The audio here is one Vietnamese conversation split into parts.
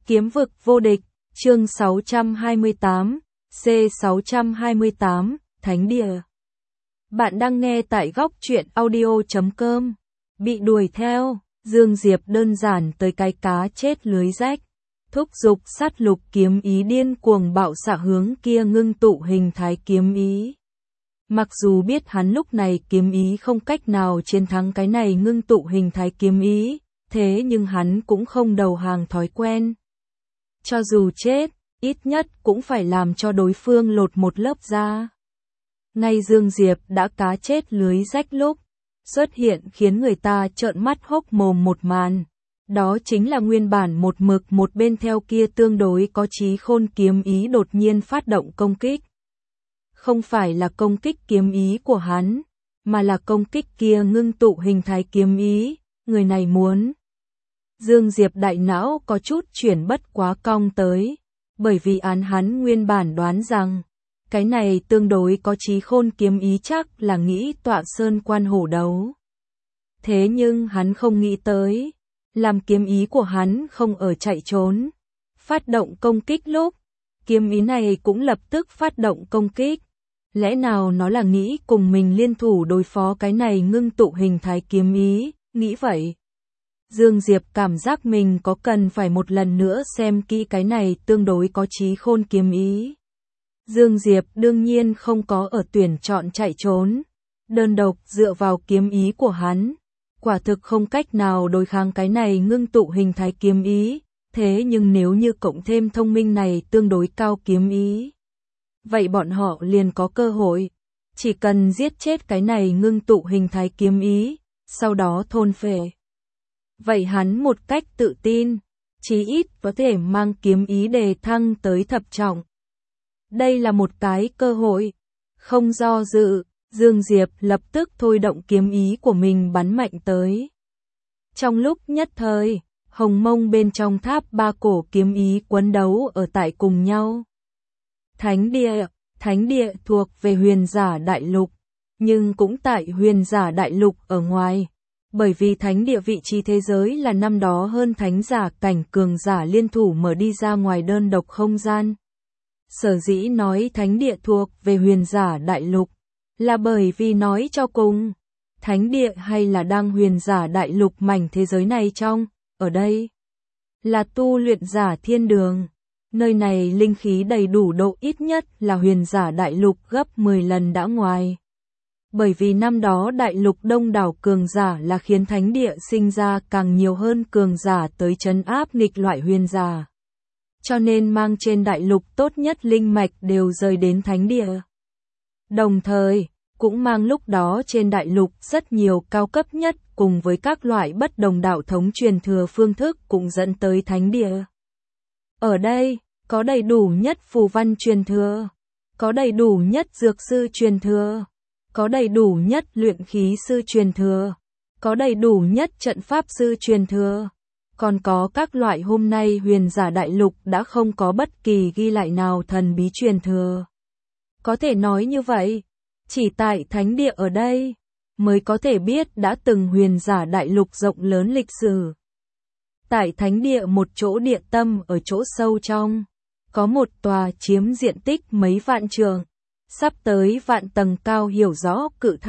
Kiếm vực vô địch, chương 628, C628, Thánh địa. Bạn đang nghe tại góc truyện audio.com. Bị đuổi theo, Dương Diệp đơn giản tới cái cá chết lưới rách. Thúc giục sát lục kiếm ý điên cuồng bạo xạ hướng kia ngưng tụ hình thái kiếm ý. Mặc dù biết hắn lúc này kiếm ý không cách nào chiến thắng cái này ngưng tụ hình thái kiếm ý, thế nhưng hắn cũng không đầu hàng thói quen. Cho dù chết, ít nhất cũng phải làm cho đối phương lột một lớp da. Ngay Dương Diệp đã cá chết lưới rách lúc xuất hiện khiến người ta trợn mắt hốc mồm một màn. Đó chính là nguyên bản một mực một bên theo kia tương đối có chí khôn kiếm ý đột nhiên phát động công kích. Không phải là công kích kiếm ý của hắn, mà là công kích kia ngưng tụ hình thái kiếm ý, người này muốn. Dương Diệp đại não có chút chuyển bất quá cong tới, bởi vì hắn nguyên bản đoán rằng, cái này tương đối có chí khôn kiếm ý chắc là nghĩ tọa sơn quan hổ đấu. Thế nhưng hắn không nghĩ tới, làm kiếm ý của hắn không ở chạy trốn, phát động công kích lúc, kiếm ý này cũng lập tức phát động công kích. Lẽ nào nó là nghĩ cùng mình liên thủ đối phó cái này ngưng tụ hình thái kiếm ý, nghĩ vậy. Dương Diệp cảm giác mình có cần phải một lần nữa xem kỹ cái này tương đối có chí khôn kiếm ý. Dương Diệp đương nhiên không có ở tuyển chọn chạy trốn, đơn độc dựa vào kiếm ý của hắn, quả thực không cách nào đối kháng cái này ngưng tụ hình thái kiếm ý, thế nhưng nếu như cộng thêm thông minh này tương đối cao kiếm ý, vậy bọn họ liền có cơ hội, chỉ cần giết chết cái này ngưng tụ hình thái kiếm ý, sau đó thôn phệ. Vậy hắn một cách tự tin, chí ít có thể mang kiếm ý đề thăng tới thập trọng. Đây là một cái cơ hội, không do dự, Dương Diệp lập tức thôi động kiếm ý của mình bắn mạnh tới. Trong lúc nhất thời, hồng mông bên trong tháp ba cổ kiếm ý quấn đấu ở tại cùng nhau. Thánh địa thuộc về huyền giả đại lục, nhưng cũng tại huyền giả đại lục ở ngoài. Bởi vì thánh địa vị trí thế giới là năm đó hơn thánh giả cảnh cường giả liên thủ mở đi ra ngoài đơn độc không gian. Sở dĩ nói thánh địa thuộc về huyền giả đại lục, là bởi vì nói cho cùng, thánh địa hay là đang huyền giả đại lục mảnh thế giới này trong, ở đây, là tu luyện giả thiên đường. Nơi này linh khí đầy đủ độ ít nhất là huyền giả đại lục gấp 10 lần đã ngoài. Bởi vì năm đó đại lục đông đảo cường giả là khiến thánh địa sinh ra càng nhiều hơn cường giả tới trấn áp nghịch loại huyền giả. Cho nên mang trên đại lục tốt nhất linh mạch đều rời đến thánh địa. Đồng thời, cũng mang lúc đó trên đại lục rất nhiều cao cấp nhất cùng với các loại bất đồng đạo thống truyền thừa phương thức cũng dẫn tới thánh địa. Ở đây, có đầy đủ nhất phù văn truyền thừa, có đầy đủ nhất dược sư truyền thừa, có đầy đủ nhất luyện khí sư truyền thừa, có đầy đủ nhất trận pháp sư truyền thừa, còn có các loại hôm nay huyền giả đại lục đã không có bất kỳ ghi lại nào thần bí truyền thừa. Có thể nói như vậy, chỉ tại thánh địa ở đây, mới có thể biết đã từng huyền giả đại lục rộng lớn lịch sử. Tại thánh địa một chỗ địa tâm ở chỗ sâu trong, có một tòa chiếm diện tích mấy vạn trường, sắp tới vạn tầng cao hiểu rõ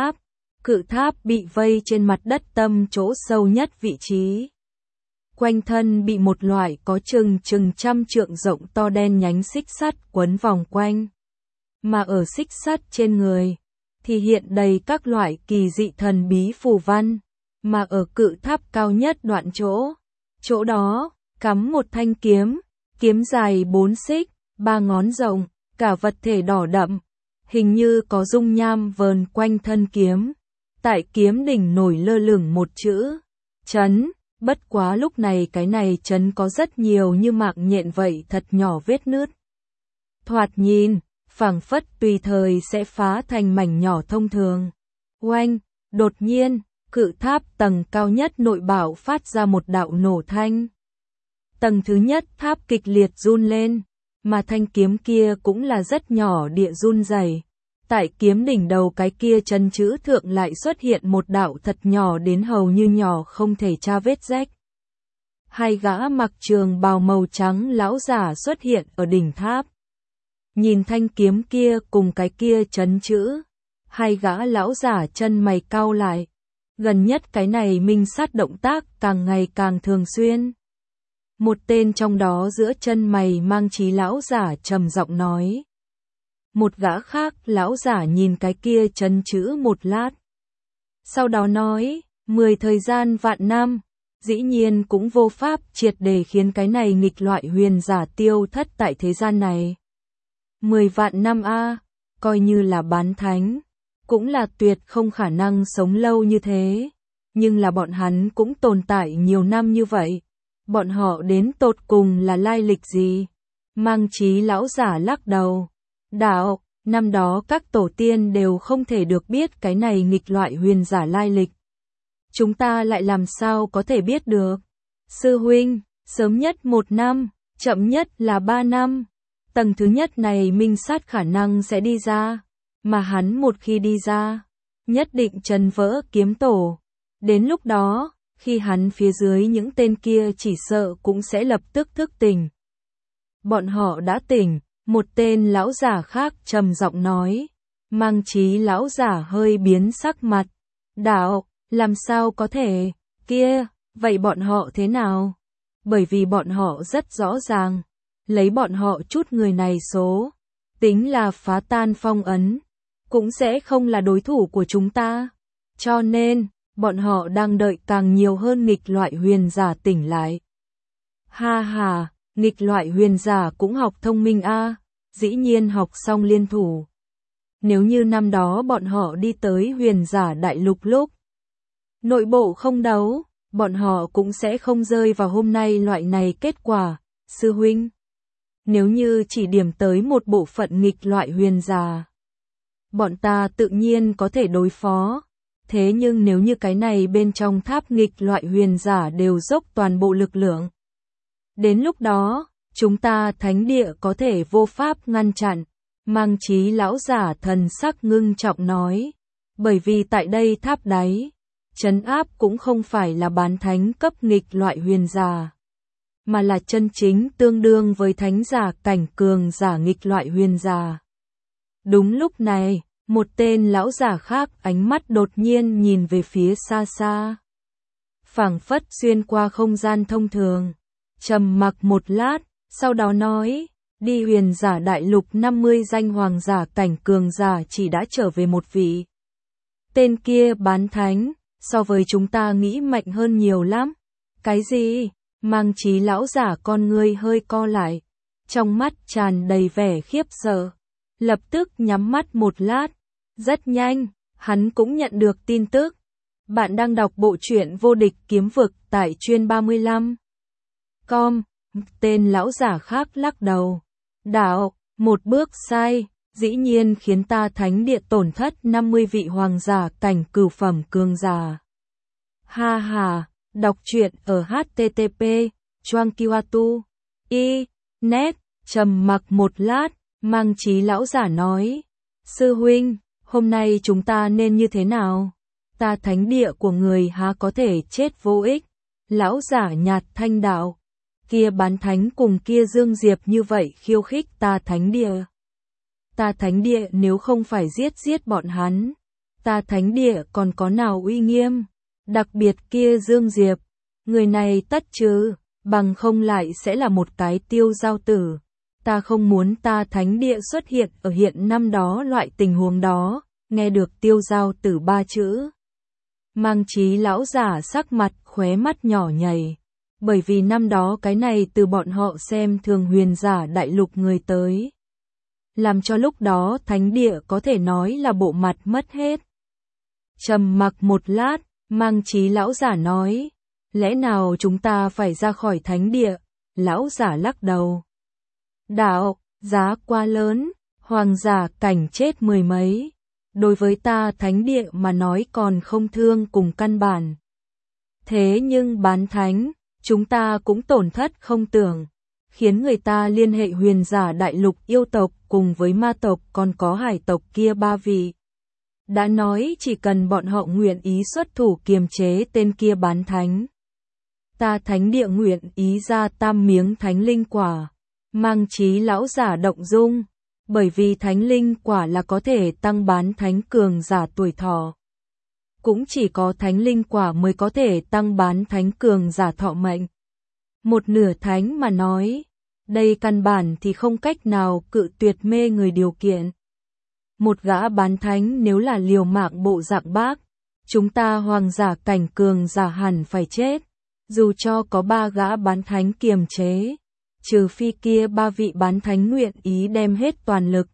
cự tháp bị vây trên mặt đất tâm chỗ sâu nhất vị trí. Quanh thân bị một loại có chừng trăm trượng rộng to đen nhánh xích sắt quấn vòng quanh. Mà ở xích sắt trên người, thì hiện đầy các loại kỳ dị thần bí phù văn. Mà ở cự tháp cao nhất đoạn chỗ đó, cắm một thanh kiếm, kiếm dài 4 xích, 3 ngón rộng, cả vật thể đỏ đậm, hình như có dung nham vờn quanh thân kiếm. Tại kiếm đỉnh nổi lơ lửng một chữ, chấn. Bất quá lúc này cái này chấn có rất nhiều như mạng nhện vậy thật nhỏ vết nứt. Thoạt nhìn, phảng phất tùy thời sẽ phá thành mảnh nhỏ thông thường. Oanh, đột nhiên, cự tháp tầng cao nhất nội bảo phát ra một đạo nổ thanh. Tầng thứ nhất tháp kịch liệt run lên, mà thanh kiếm kia cũng là rất nhỏ địa run rẩy. Tại kiếm đỉnh đầu cái kia chân chữ thượng lại xuất hiện một đạo thật nhỏ đến hầu như nhỏ không thể tra vết rách. Hai gã mặc trường bào màu trắng lão giả xuất hiện ở đỉnh tháp. Nhìn thanh kiếm kia cùng cái kia chấn chữ, hai gã lão giả chân mày cau lại. Gần nhất cái này minh sát động tác càng ngày càng thường xuyên. Một tên trong đó giữa chân mày mang trí lão giả trầm giọng nói. Một gã khác lão giả nhìn cái kia chấn chữ một lát. Sau đó nói, 10 thời gian vạn năm, dĩ nhiên cũng vô pháp triệt để khiến cái này nghịch loại huyền giả tiêu thất tại thế gian này. 10 vạn năm a, coi như là bán thánh, cũng là tuyệt không khả năng sống lâu như thế. Nhưng là bọn hắn cũng tồn tại nhiều năm như vậy. Bọn họ đến tột cùng là lai lịch gì? Mang trí lão giả lắc đầu. Đạo, năm đó các tổ tiên đều không thể được biết cái này nghịch loại huyền giả lai lịch. Chúng ta lại làm sao có thể biết được? Sư huynh, sớm nhất 1 năm, chậm nhất là 3 năm. Tầng thứ nhất này minh sát khả năng sẽ đi ra. Mà hắn một khi đi ra, nhất định trấn vỡ kiếm tổ. Đến lúc đó, khi hắn phía dưới những tên kia chỉ sợ cũng sẽ lập tức thức tỉnh. Bọn họ đã tỉnh, một tên lão giả khác trầm giọng nói. Mang trí lão giả hơi biến sắc mặt. Đạo, làm sao có thể, kia, vậy bọn họ thế nào? Bởi vì bọn họ rất rõ ràng, lấy bọn họ chút người này số, tính là phá tan phong ấn, cũng sẽ không là đối thủ của chúng ta. Cho nên, bọn họ đang đợi càng nhiều hơn nghịch loại huyền giả tỉnh lại. Ha ha, nghịch loại huyền giả cũng học thông minh a, dĩ nhiên học xong liên thủ. Nếu như năm đó bọn họ đi tới huyền giả đại lục lúc nội bộ không đấu, bọn họ cũng sẽ không rơi vào hôm nay loại này kết quả, sư huynh. Nếu như chỉ điểm tới một bộ phận nghịch loại huyền giả, bọn ta tự nhiên có thể đối phó. Thế nhưng nếu như cái này bên trong tháp nghịch loại huyền giả đều dốc toàn bộ lực lượng, đến lúc đó, chúng ta thánh địa có thể vô pháp ngăn chặn. Mang trí lão giả thần sắc ngưng trọng nói. Bởi vì tại đây tháp đáy, trấn áp cũng không phải là bán thánh cấp nghịch loại huyền giả, mà là chân chính tương đương với thánh giả cảnh cường giả nghịch loại huyền giả. Đúng lúc này, một tên lão giả khác ánh mắt đột nhiên nhìn về phía xa xa. Phảng phất xuyên qua không gian thông thường, trầm mặc một lát, sau đó nói, đi huyền giả đại lục 50 danh hoàng giả cảnh cường giả chỉ đã trở về một vị. Tên kia bán thánh, so với chúng ta nghĩ mạnh hơn nhiều lắm. Cái gì? Mang trí lão giả con ngươi hơi co lại, trong mắt tràn đầy vẻ khiếp sợ, lập tức nhắm mắt một lát. Rất nhanh, hắn cũng nhận được tin tức. Bạn đang đọc bộ truyện Vô Địch Kiếm Vực tại Chuyên 35.com. Tên lão giả khác lắc đầu. Đạo, một bước sai, dĩ nhiên khiến ta thánh địa tổn thất 50 vị hoàng giả cảnh cửu phẩm cường giả. Ha ha, đọc truyện ở http://choangkiwatu.net. Trầm mặc một lát, mang trí lão giả nói. Sư huynh, hôm nay chúng ta nên như thế nào? Ta thánh địa của người há có thể chết vô ích. Lão giả nhạt thanh đạo. Kia bán thánh cùng kia Dương Diệp như vậy khiêu khích ta thánh địa. Ta thánh địa nếu không phải giết bọn hắn, ta thánh địa còn có nào uy nghiêm? Đặc biệt kia Dương Diệp, người này tất chứ, bằng không lại sẽ là một cái tiêu giao tử. Ta không muốn ta thánh địa xuất hiện ở hiện năm đó loại tình huống đó. Nghe được tiêu giao tử 3 chữ, mang trí lão giả sắc mặt khóe mắt nhỏ nhảy. Bởi vì năm đó cái này từ bọn họ xem thường huyền giả đại lục người tới, làm cho lúc đó thánh địa có thể nói là bộ mặt mất hết. Trầm mặc một lát, mang trí lão giả nói, lẽ nào chúng ta phải ra khỏi thánh địa? Lão giả lắc đầu. Đạo, giá quá lớn, hoàng giả cảnh chết 10 mấy. Đối với ta thánh địa mà nói còn không thương cùng căn bản. Thế nhưng bán thánh, chúng ta cũng tổn thất không tưởng, khiến người ta liên hệ huyền giả đại lục yêu tộc cùng với ma tộc còn có hải tộc kia 3 vị. Đã nói chỉ cần bọn họ nguyện ý xuất thủ kiềm chế tên kia bán thánh, ta thánh địa nguyện ý ra 3 miếng thánh linh quả. Mang Chí lão giả động dung, bởi vì thánh linh quả là có thể tăng bán thánh cường giả tuổi thọ. Cũng chỉ có thánh linh quả mới có thể tăng bán thánh cường giả thọ mệnh. Một nửa thánh mà nói, đây căn bản thì không cách nào cự tuyệt mê người điều kiện. Một gã bán thánh nếu là liều mạng bộ dạng bác, chúng ta hoàng giả cảnh cường giả hẳn phải chết, dù cho có 3 gã bán thánh kiềm chế, trừ phi kia 3 vị bán thánh nguyện ý đem hết toàn lực.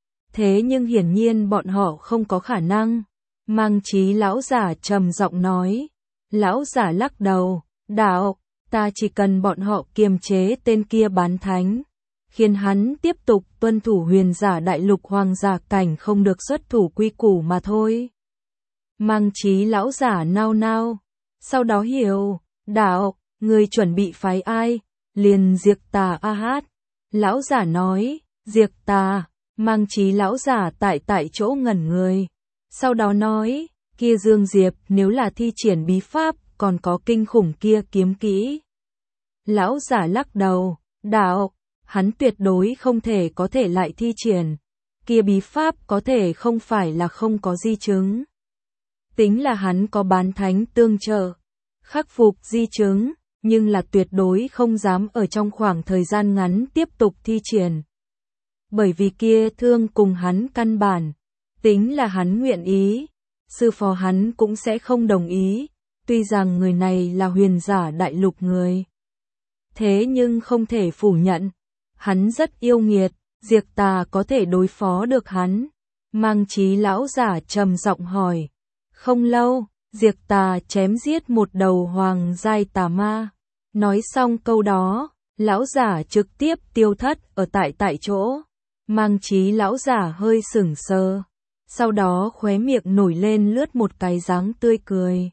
Thế nhưng hiển nhiên bọn họ không có khả năng. Mang Chí lão giả trầm giọng nói. Lão giả lắc đầu, đạo, ta chỉ cần bọn họ kiềm chế tên kia bán thánh, khiến hắn tiếp tục tuân thủ huyền giả đại lục hoàng giả cảnh không được xuất thủ quy củ mà thôi. Mang Chí lão giả nao nao, sau đó hiểu, đạo, người chuẩn bị phái ai? Liền Diệt Tà A Hát. Lão giả nói, Diệt Tà. Mang Chí lão giả tại chỗ ngẩn người. Sau đó nói, kia Dương Diệp nếu là thi triển bí pháp, còn có kinh khủng kia kiếm kỹ. Lão giả lắc đầu, đạo, hắn tuyệt đối không thể có thể lại thi triển. Kia bí pháp có thể không phải là không có di chứng. Tính là hắn có bán thánh tương trợ, khắc phục di chứng, nhưng là tuyệt đối không dám ở trong khoảng thời gian ngắn tiếp tục thi triển. Bởi vì kia thương cùng hắn căn bản, tính là hắn nguyện ý, sư phó hắn cũng sẽ không đồng ý, tuy rằng người này là huyền giả đại lục người. Thế nhưng không thể phủ nhận, hắn rất yêu nghiệt, Diệt Tà có thể đối phó được hắn. Mang Chí lão giả trầm giọng hỏi. Không lâu, Diệt Tà chém giết một đầu hoàng giai tà ma. Nói xong câu đó, lão giả trực tiếp tiêu thất ở tại chỗ. Mang Chí lão giả hơi sững sờ, sau đó khóe miệng nổi lên lướt một cái dáng tươi cười.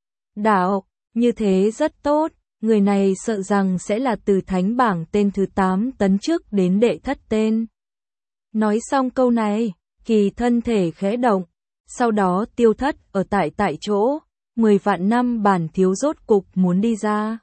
Đạo, như thế rất tốt, người này sợ rằng sẽ là từ thánh bảng tên thứ 8 tấn trước đến đệ thất tên. Nói xong câu này, kỳ thân thể khẽ động, sau đó tiêu thất ở tại chỗ, 10 vạn năm bản thiếu rốt cục muốn đi ra.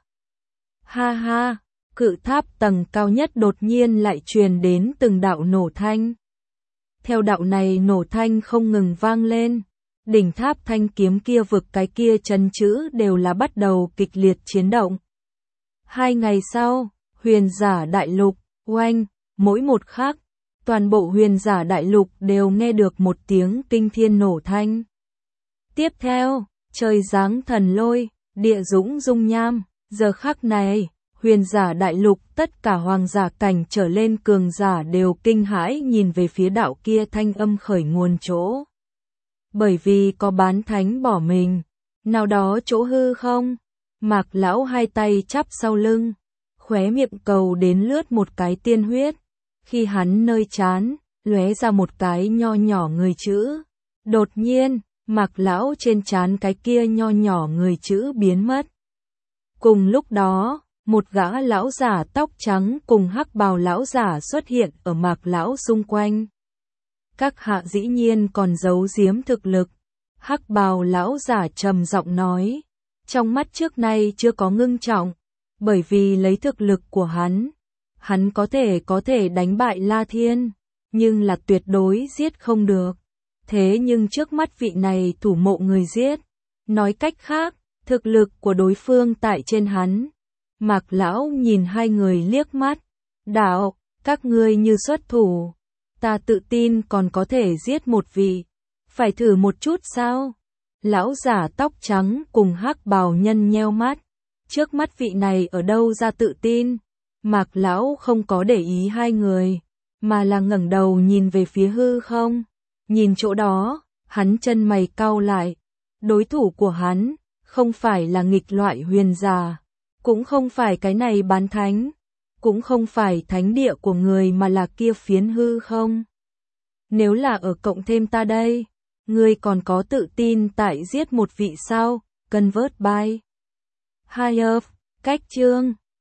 Ha ha, cự tháp tầng cao nhất đột nhiên lại truyền đến từng đạo nổ thanh. Theo đạo này nổ thanh không ngừng vang lên, đỉnh tháp thanh kiếm kia vực cái kia chân chữ đều là bắt đầu kịch liệt chiến động. 2 ngày sau, huyền giả đại lục, oanh, mỗi một khắc, toàn bộ huyền giả đại lục đều nghe được một tiếng kinh thiên nổ thanh. Tiếp theo, trời giáng thần lôi, địa dũng dung nham, giờ khắc này, huyền giả đại lục tất cả hoàng giả cảnh trở lên cường giả đều kinh hãi nhìn về phía đạo kia thanh âm khởi nguồn chỗ. Bởi vì có bán thánh bỏ mình, nào đó chỗ hư không, Mạc lão hai tay chắp sau lưng, khóe miệng cầu đến lướt một cái tiên huyết, khi hắn nơi trán lóe ra một cái nho nhỏ người chữ. Đột nhiên, Mạc lão trên trán cái kia nho nhỏ người chữ biến mất. Cùng lúc đó, một gã lão giả tóc trắng cùng hắc bào lão giả xuất hiện ở Mạc lão xung quanh. Các hạ dĩ nhiên còn giấu giếm thực lực. Hắc bào lão giả trầm giọng nói, trong mắt trước nay chưa có ngưng trọng, bởi vì lấy thực lực của hắn có thể đánh bại La Thiên, nhưng là tuyệt đối giết không được. Thế nhưng trước mắt vị này thủ mộ người giết, nói cách khác, thực lực của đối phương tại trên hắn. Mạc lão nhìn hai người liếc mắt, đạo, các ngươi như xuất thủ, ta tự tin còn có thể giết một vị, phải thử một chút sao? Lão giả tóc trắng cùng hắc bào nhân nheo mắt, trước mắt vị này ở đâu ra tự tin? Mạc lão không có để ý hai người, mà là ngẩng đầu nhìn về phía hư không. Nhìn chỗ đó, hắn chân mày cau lại. Đối thủ của hắn không phải là nghịch loại huyền giả, cũng không phải cái này bán thánh, cũng không phải thánh địa của người mà là kia phiến hư không. Nếu là ở cộng thêm ta đây, ngươi còn có tự tin tại giết một vị sao? Convert by High Up, cách chương